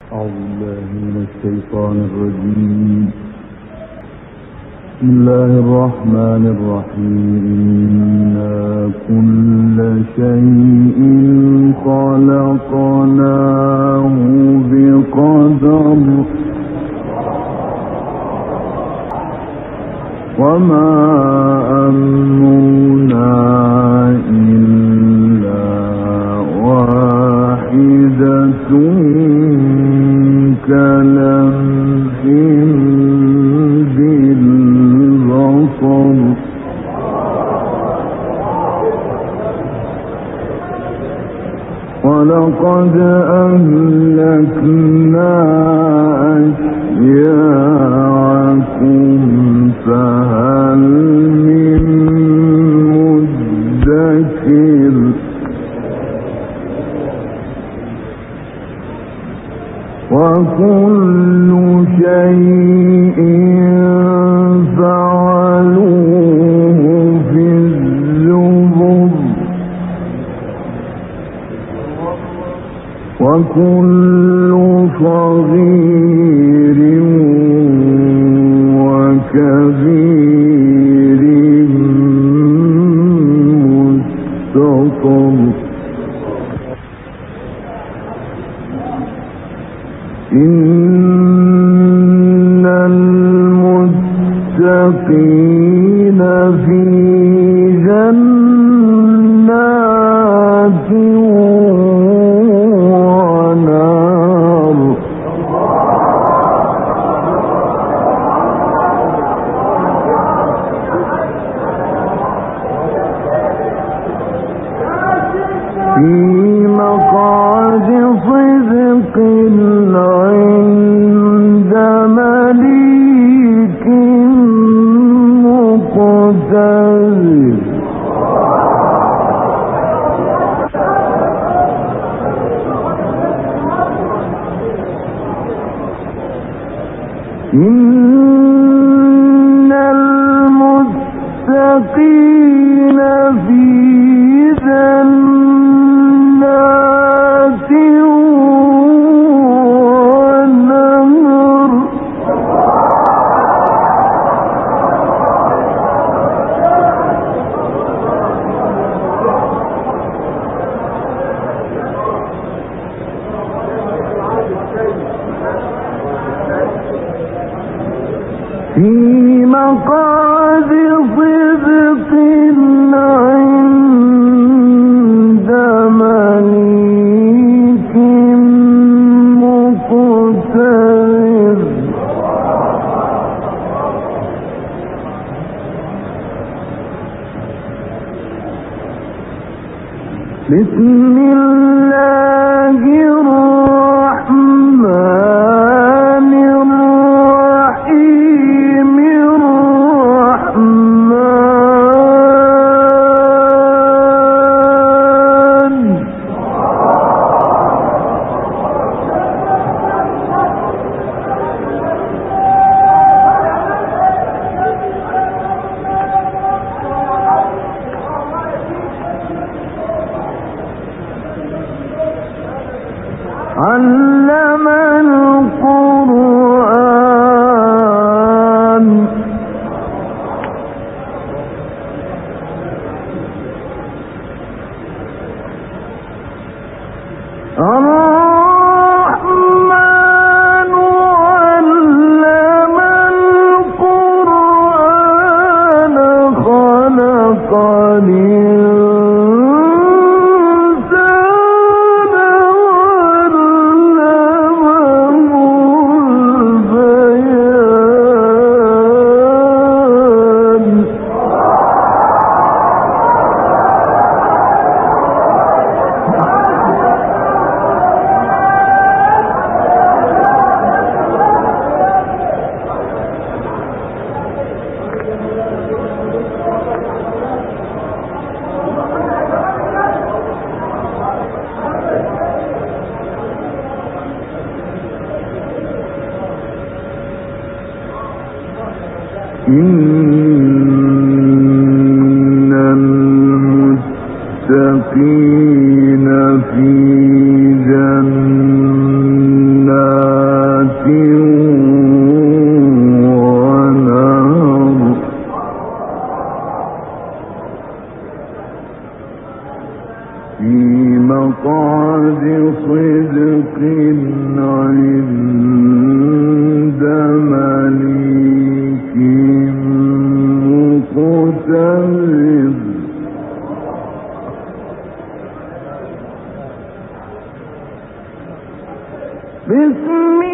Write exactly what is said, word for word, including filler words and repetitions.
أعوذ بالله من الشيطان الرجيم. بسم الله الرحمن الرحيم. إنا كل شيء خلقناه بقدر وما أمرنا إلا واحدة كلمح بالبصر ولقد أهلكنا أشياعكم فهل من مدكر وكل شيء فعلوه في الزبر وكل صغير وكبير مستطر. إن المتقين في جنات ونار في مقعد صدق عند مليك مقتدر. إن المتقين في جنات ونهر في مقعد صدق عند مليك مقتدر. بسم الله الرحمن الرحيم. الرحمن علم القرآن الرحمن علم القرآن خلق إن المتقين في جنات عند مليك مقتدر بسم